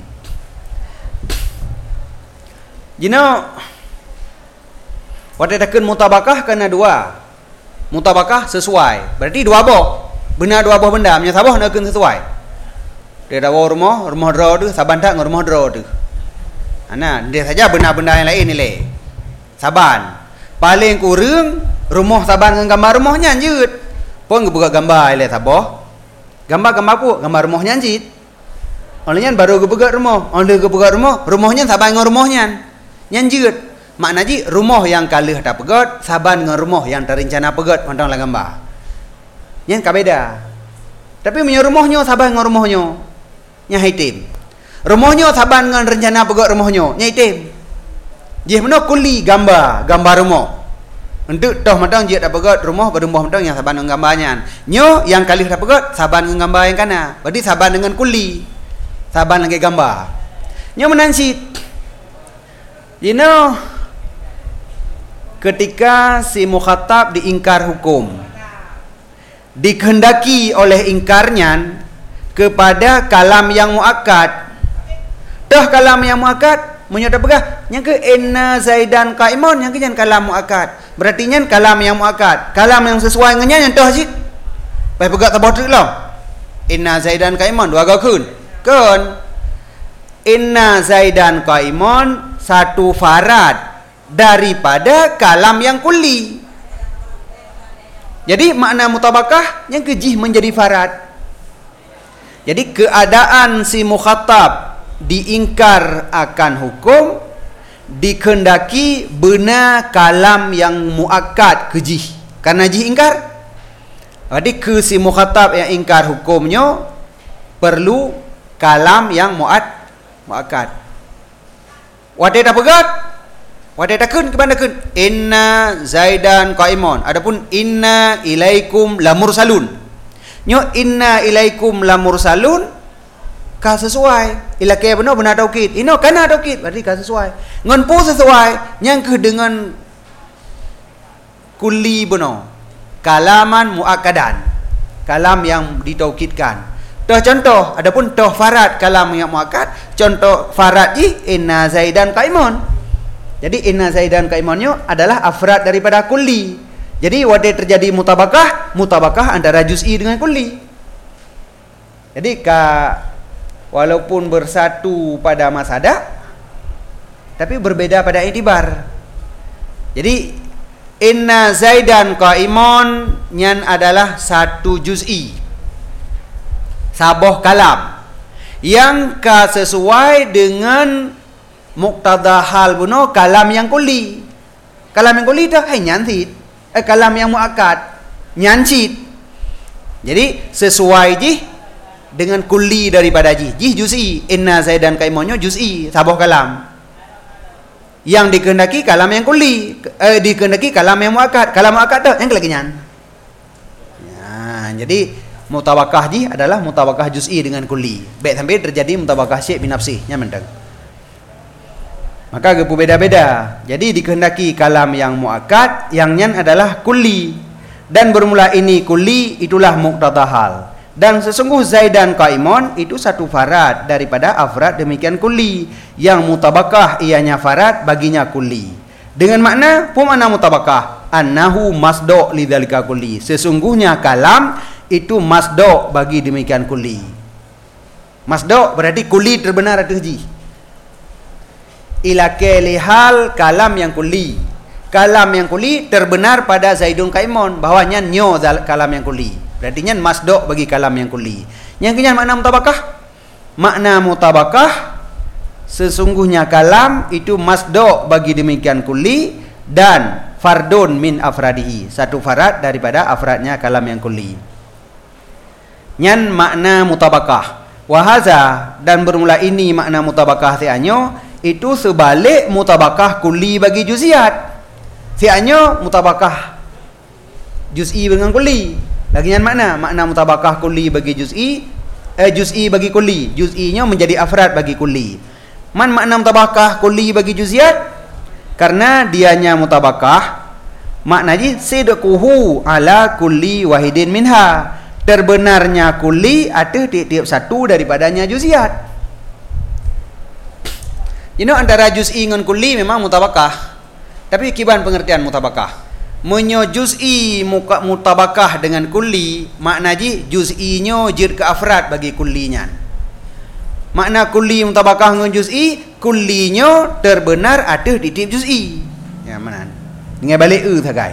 Jino watadakeun mutabakah kena dua. Mutabakah sesuai. Berarti dua boh. Benar dua buah benda nya sabah nak keun sesuai. Dia dawa rumah dra tu saban tak rumah dra tu. Ana dia saja benda-benda yang lain ni le. Saban. Paling kurang rumah saban dengan gambar rumahnya anjeut. Pun gebuka gambar le sabah. Gambar apa? Gambar rumahnya anjit. Olehnya baru gebuka rumah. Oleh gebuka rumahnya saban dengan rumahnya. Nyanjeut. Makna ji rumah yang kalih tak pegat saban dengan rumah yang terencana pegat pantang lah gambar. Yang kabeda. Tapi punya rumahnya saban dengan rumahnya nya hitim. Rumahnya saban dengan rencana pegat rumahnya nya hitim. Jih mana kuli gambar rumah. Untuk toh matang dia tak pegat rumah berumah matang yang saban dengan gambarnya. Nyo yang kalih tak pegat saban dengan gambar yang kana. Berarti saban dengan kuli. Saban lagi gambar. Nyo menansit. You know ketika si mukhatab diingkar hukum dikehendaki oleh ingkarnya kepada kalam yang muakkad. Dah kalam yang muakkad menyata pegah yang ke inna zaidan qaimun yang ke kalam muakkad. Berarti nya kalam yang muakkad. Kalam yang sesuai dengan yang dah sik. Pai pegah tabah trik lah. Inna zaidan qaimun dua gakeun. Keun inna zaidan qaimun satu farad daripada kalam yang kulli. Jadi makna mutabakah yang kejih menjadi farad. Jadi keadaan si mukhatab diingkar akan hukum dikehendaki benar kalam yang muakkad kejih. Karena jih ingkar, jadi ke si mukhatab yang ingkar hukumnya perlu kalam yang muakkad. Wadai dah pegat, wadai dah kun ke mana kun? Inna Zaidan qaimun. Adapun inna ilaikum lamursalun. Nyo inna ilaikum lamursalun ka sesuai. Ila ke benar taukid. Ino kana taukid berarti ka sesuai. Ngon pu sesuai yang ke dengan kulli benar. Kalaman muakkadan. Kalam yang ditaukidkan. Dah contoh, adapun toh farad kalam yang muakkad, contoh farad inna Zaidan qaimun. Jadi inna Zaidan qaimunnya adalah afrad daripada kulli. Jadi wadai terjadi mutabakah antara juz'i dengan kulli. Jadi walaupun bersatu pada masada tapi berbeda pada iktibar. Jadi inna Zaidan qaimun nyan adalah satu juz'i. Saboh kalam yang sesuai dengan muqtada hal buno kalam yang kulli. Kalam yang kulli dah nyantit. Kalam yang muakkad nyancit. Jadi sesuai jih dengan kulli daripada jih juz'i. Inna Zaidan qaimunnya juz'i, saboh kalam. Yang dikehendaki kalam yang kulli, dikehendaki kalam yang muakkad. Kalam muakkad dah yang lagi nyan. Ya, jadi mutabakah jih adalah mutabakah juz'i dengan kulli. Baik sampai terjadi mutabakah syekh bin nafsih nya mentang. Maka gepu beda-beda. Jadi dikehendaki kalam yang muakkad, yang nyan adalah kulli. Dan bermula ini kulli itulah muqtada hal. Dan sesungguh Zaidan qaimun itu satu farad daripada afrad demikian kulli. Yang mutabakah ianya farad baginya kulli. Dengan makna mutabakah annahu masdo' lidzalika kulli. Sesungguhnya kalam itu masdo' bagi demikian kulli. Masdo' berarti kulli terbenar atau ji. Ila kelihal kalam yang kulli. Kalam yang kulli terbenar pada Zaidun qaimun, bahawanya nyo kalam yang kulli. Berarti nyan masdo' bagi kalam yang kulli. Yang kenyan makna mutabakah? Makna mutabakah sesungguhnya kalam itu masdo' bagi demikian kulli dan fardun min afradihi, satu farad daripada afradnya kalam yang kulli. Nyan makna mutabakah. Wahaza, dan bermula ini makna mutabakah tianyo itu sebalik mutabakah kulli bagi juz'iyat. Tianyo mutabakah juz'i dengan kulli. Lagi nyan makna mutabakah kulli bagi juz'i, juz'i bagi kulli. Juz'inya menjadi afrad bagi kulli. Makna mutabakah kulli bagi juz'iyat? Karena dianya mutabakah maknanya sidquhu ala kulli wahidin minha. Terbenarnya kulli ada tiap-tiap satu daripadanya juz'iyat. Antara juz'i dengan kulli memang mutabakah. Tapi kiban pengertian mutabakah. Menyo juz'i mutabakah dengan kulli, makna juz'inya jir ke afrad bagi kullinya. Makna kulli mutabakah dengan juz'i, kullinya terbenar ada di tiap juz'i. Ya mana? Dengan balik thagai.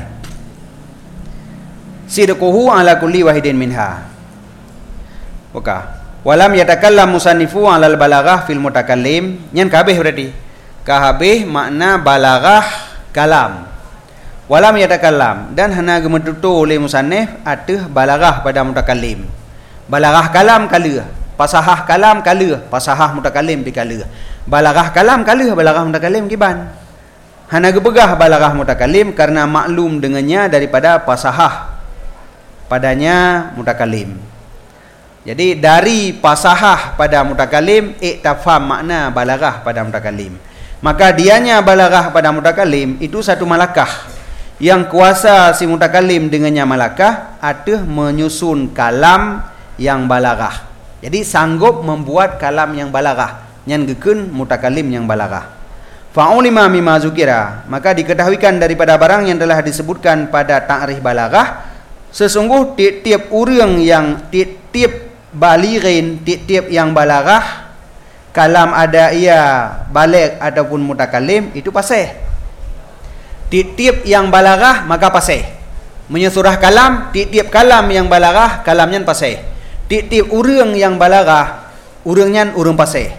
Sidquhu ala kulli wahidin minha. Oka. Walam yatakallam musannifu alal balaghah fil mutakallim. Nyan kabeh berarti. Kabeh makna balaghah kalam. Walam yatakallam, dan hana gemetutu oleh musannif ateh balaghah pada mutakallim. Balaghah kalam kala, pasahah kalam kala, pasahah mutakallim bikala. Balaghah kalam kala, balaghah mutakallim kiban. Hana gepegah balaghah mutakallim karena maklum dengannya daripada pasahah padanya mutakallim. Jadi dari pasahah pada mutakallim iktafam makna balaghah pada mutakallim. Maka dianya balaghah pada mutakallim itu satu malakah yang kuasa si mutakallim dengannya malakah atau menyusun kalam yang balaghah. Jadi sanggup membuat kalam yang balaghah, nyan gekeun mutakallim yang balaghah. Fa'ulima mimma zukira, maka diketahuikan daripada barang yang telah disebutkan pada ta'rif balaghah, sesungguh tiap-tiap urang yang tiap-tiap balighin, tiap-tiap yang balaghah kalam ada ia baligh ataupun mutakalim itu fasih. Tiap-tiap yang balaghah maka fasih. Menyesurah kalam, tiap-tiap kalam yang balaghah kalamnya fasih. Tiap-tiap urang yang balaghah urangnya urang fasih.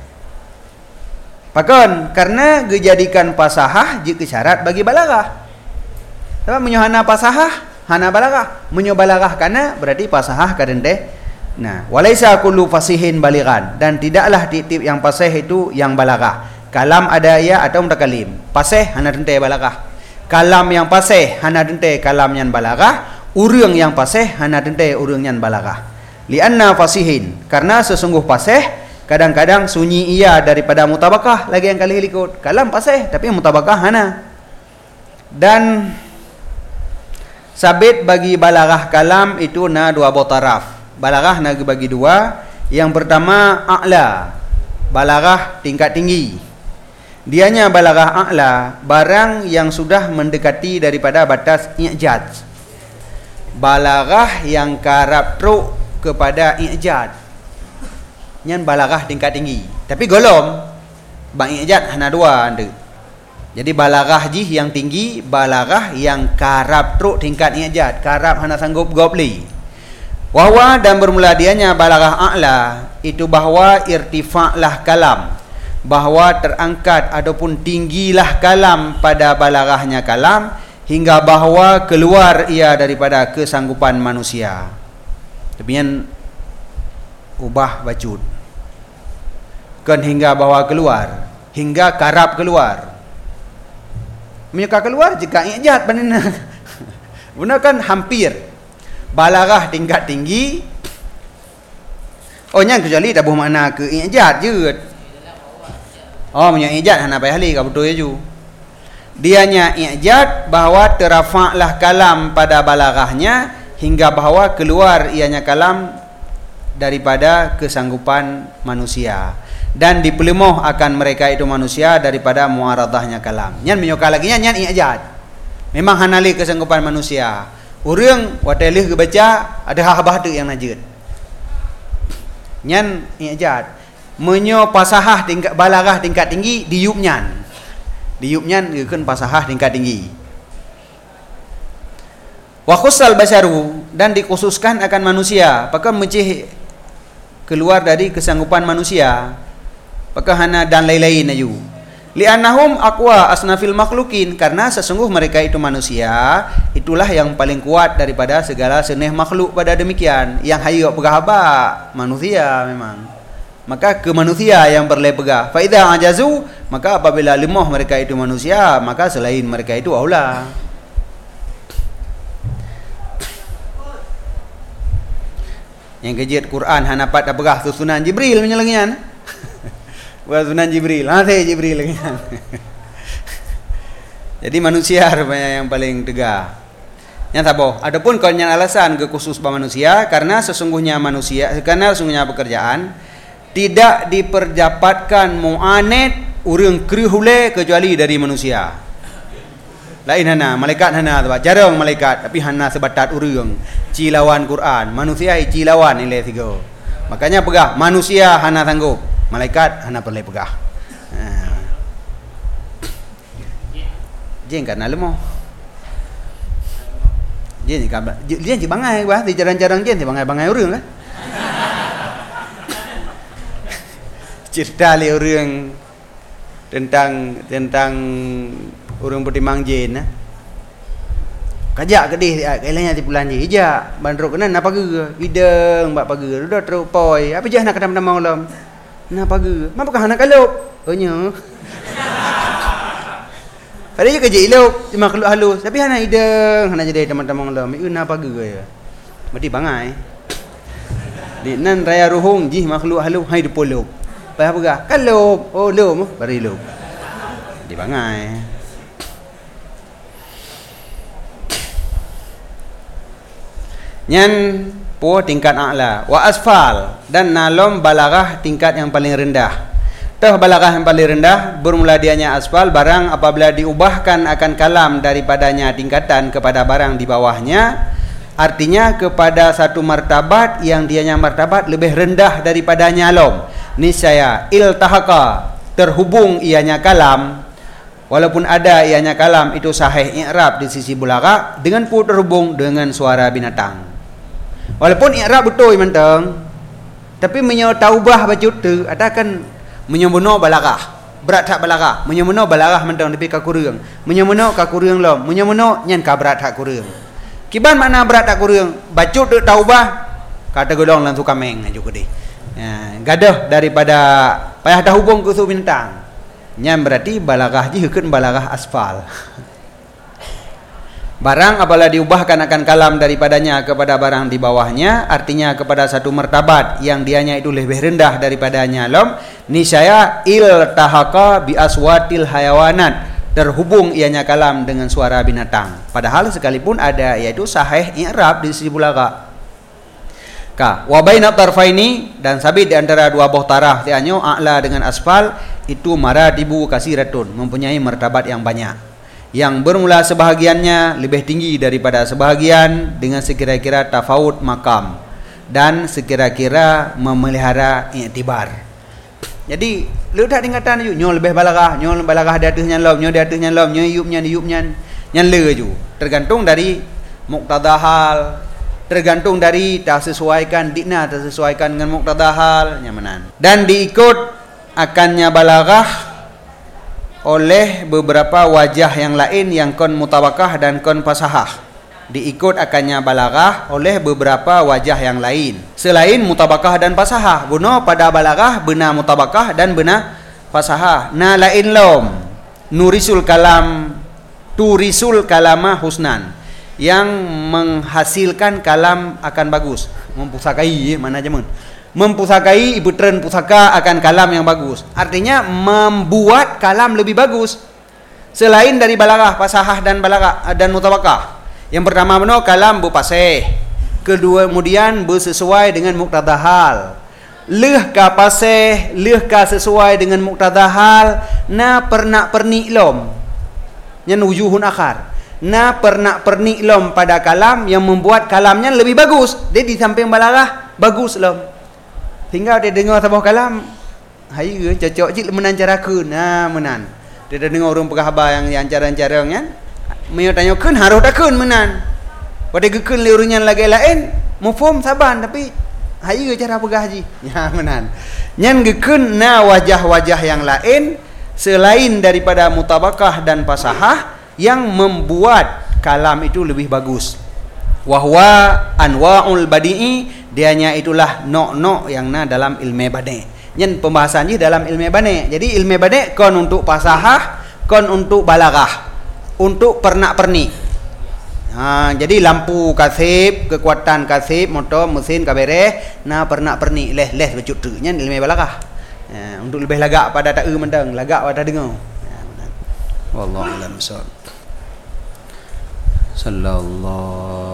Pakon karena dijadikan fasahah jika syarat bagi balaghah. Sebab menyohana fasahah hana balaghah, menyo balaghah kana berarti fasahah kadente. Nah, walaisa kullu fasihin balighan, dan tidaklah tiap-tiap yang fasih itu yang balaghah. Kalam ada ya atau mutakalim. Fasih hana dente balaghah. Kalam yang fasih hana dente kalam yang balaghah. Urang yang fasih hana dente urang yang balaghah. Lianna fasihin, karena sesungguh fasih kadang-kadang sunyi ia daripada mutabakah lagi yang kali ikut. Kalam fasih tapi mutabakah hana. Dan sabit bagi balaghah kalam itu na dua botaraf. Balaghah na bagi dua. Yang pertama a'la, balaghah tingkat tinggi. Dianya balaghah a'la, barang yang sudah mendekati daripada batas i'jaz. Balaghah yang karab truk kepada i'jaz. Nyan balaghah tingkat tinggi. Tapi golom bang i'jaz hana dua ande. Jadi balaghah jih yang tinggi, balaghah yang karab truk tingkat i'jaz. Karab hana sanggup gobli. Wahwa dan bermula dianya balaghah a'la itu bahwa irtifa'lah kalam, bahwa terangkat ataupun tinggilah kalam pada balaghahnya kalam hingga bahwa keluar ia daripada kesanggupan manusia. Demikian ubah bacud. Kan hingga bahwa keluar, hingga karab keluar. Menyuka keluar jika i'jaz benar. Benar kan hampir. Balaghah tingkat tinggi. Oh, yang kecuali tak bermakna ke i'jaz je. Oh, punya i'jaz hana payah li ka betul je. Dianya i'jaz bahawa terafa'lah kalam pada balaghahnya hingga bahawa keluar ianya kalam daripada kesanggupan manusia dan dipelemoh akan mereka itu manusia daripada muaradahnya kalam. Nyan menyuka lagi nyan i'jaz. Memang hana li kesanggupan manusia. Urang watelih ke baca ada habah tu yang najid. Nyan i'jaz. Menyo pasahah tingkat balaghah tingkat tinggi diupnyan. Diupnyan gekeun pasahah tingkat tinggi. Wa khussal basyaru, dan dikhususkan akan manusia. Apakah mencih keluar dari kesanggupan manusia? Apakah hana dan lain-lain aju? Li'annahum aqwa asnafil makhlukin, karena sesungguh mereka itu manusia, itulah yang paling kuat daripada segala senih makhluk pada demikian. Yang hayu pegah manusia memang. Maka ke manusia yang berlai pegah. Fa idza ajazu, maka apabila lemah mereka itu manusia, maka selain mereka itu aula. Yang kejit Quran hanapat apegah susunan Jibril menyelengian. Bukan sunan Jibril, saya Jibril lagi. Jadi manusia rupanya yang paling tegak. Yang taboh. Adapun kalau yang alasan ke khusus manusia, karena sesungguhnya pekerjaan tidak diperjapatkan mu'anid urang krihule kecuali dari manusia. Lain hana malaikat hana jarang malaikat tapi hana sebatat urang cilawan Quran. Manusia cilawan nilai 3. Makanya pegah manusia hana sanggup. Malaikat hana perlu pegah. Jeng kan lemah. Jeng si bangai bah di jarang-jarang jeng si bangai urang lah. Cerita li urang tentang urang bertimang jen nah. Kajak kedih kailanya di bulan je ija bandruk kenan apa ge ideng bak page dah terupoi apa jah nak kadam malam. Nah pagi, mapakah anak kalop? Oh nya. Padahal kerja ilok cuma makhluk halus, tapi hana ideng, hana jadi teman-teman lah. Ieu na pagi ya. Berarti bangai. Di nan raya ruhung jih makhluk halus hai dipolok. Payah pegah. Kalop, oh lom, bari lom. Di bangai. Nyan po tingkat a'la wa asfal, dan nalom balaghah tingkat yang paling rendah. Toh balaghah yang paling rendah bermula dianya asfal barang apabila diubahkan akan kalam daripadanya tingkatan kepada barang di bawahnya, artinya kepada satu martabat yang dianya martabat lebih rendah daripadanya lom. niscaya iltahaka terhubung ianya kalam, walaupun ada ianya kalam itu sahih i'rab di sisi balaghah dengan terhubung dengan suara binatang. Walaupun i'rab betul mentang, tapi menyo taubah baca tu ada kan menyomono balaghah. Berat tak balaghah, menyomono balaghah mentang tapi ka kurang. Menyomono ka kurang lom, menyomono nyen ka berat tak kurang. Kiban mana berat tak kurang? Baca tu taubah kata golong lan suka meng juga deh. Ya, gadah daripada payah dah hubung ke su bintang. Nyan berarti balaghah ji heukeun balaghah asfal. Barang apabila diubahkan akan kalam daripadanya kepada barang di bawahnya, artinya kepada satu martabat yang dianya itu lebih rendah daripadanya lom, niscaya iltahaka bi aswatil hayawanat, terhubung ianya kalam dengan suara binatang. Padahal sekalipun ada yaitu sahih i'rab di sisi balaghah. Ka wa baina tarfaini, dan sabit di antara dua buah taraf tianyo a'la dengan asfal itu maratibu kasiratun, mempunyai martabat yang banyak. Yang bermula sebahagiannya lebih tinggi daripada sebahagian dengan sekira-kira tafawut makam dan sekira-kira memelihara iktibar. Jadi lu tak tingkatan ju nyo lebih balaghah di atasnya lom, nyo di atasnya lom, nyo yupnya nyan le ju. Tergantung dari muqtada hal, tergantung dari tak sesuaikan dikna, tak sesuaikan dengan muqtada hal nyamanan. Dan diikut akannya balaghah oleh beberapa wajah yang lain yang kon mutabakah dan kon fasahah. Diikut akannya balaghah oleh beberapa wajah yang lain selain mutabakah dan fasahah. Guna pada balaghah benar mutabakah dan benar fasahah. Na lain lom nurisul kalam turisul kalama husnan, yang menghasilkan kalam akan bagus. Mempusakai mana jaman? Mempusakai ibu tren pusaka akan kalam yang bagus. Artinya membuat kalam lebih bagus selain dari balaghah, fasahah dan balaghah dan mutabakah. Yang pertama meno kalam berpasih. Kedua kemudian bersesuai dengan muqtada hal. Leh ka pasih, leh ka sesuai dengan muqtada hal, na pernak pernik lom. Nyan wujuhun akhar. Na pernak pernik lom pada kalam yang membuat kalamnya lebih bagus. Dia di samping balaghah bagus lom. Tinggal dia dengar sebuah kalam, hai ke cocok je menan carakeun. Nah, menan. Dia dah dengar orang pegahaba yang cara-cara kan. Meu tanyakeun harus dakeun menan. Pada gekeun liurnya lagi lain, mufhum saban tapi hai ke cara pegah ji. Ya menan. Nyan gekeun na wajah-wajah yang lain selain daripada mutabakah dan fasahah yang membuat kalam itu lebih bagus. Wahwa anwa'ul badi'i, dianya itulah nok-nok yang na dalam ilmu badi'. Nyen pembahasannya dalam ilmu badi'. Jadi ilmu badi' kon untuk fasahah, kon untuk balaghah, untuk pernak-pernik. Jadi lampu kasib, kekuatan kasib, motor, mesin kabereh, na pernak-pernik leh becut tu. Nyen ilmu balaghah. Untuk lebih lagak pada tak mentang, lagak pada dengar. Wallahu a'lam bishawab. Sallallahu